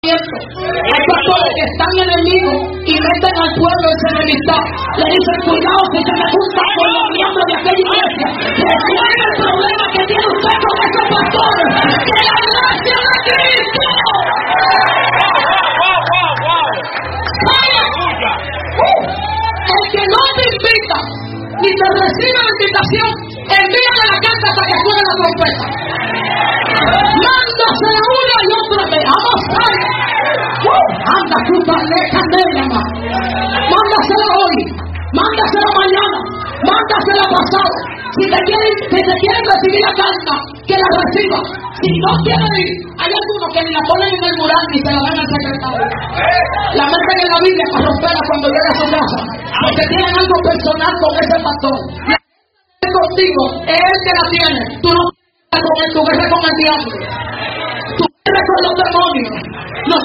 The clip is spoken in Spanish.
Hay pastores que están enemigos y meten al pueblo en su enemistad. Le dicen, cuidado si se me junta con los miembros de aquella iglesia. ¿Cuál es el problema que tiene usted con esos pastores? ¡Que la gracia de Cristo! El que no te invita ni te recibe la invitación, envíale la carta hasta que suene la trompeta. Mándasela una y otra vez. Vamos a ver. Anda, tú dale candela, ma. Mándasela hoy. Mándasela mañana. Mándasela pasado. Si te quieren recibir la carta, que la reciba. Si no quieren ir, hay algunos que ni la ponen en el mural ni se la dan al secretario. La meten en la Biblia para romperla cuando llegue a su casa. Porque tienen algo personal con ese pastor. Y contigo, es él que la tiene. Tú no con él, tu guerra con el diablo. Tu guerra con los demonios.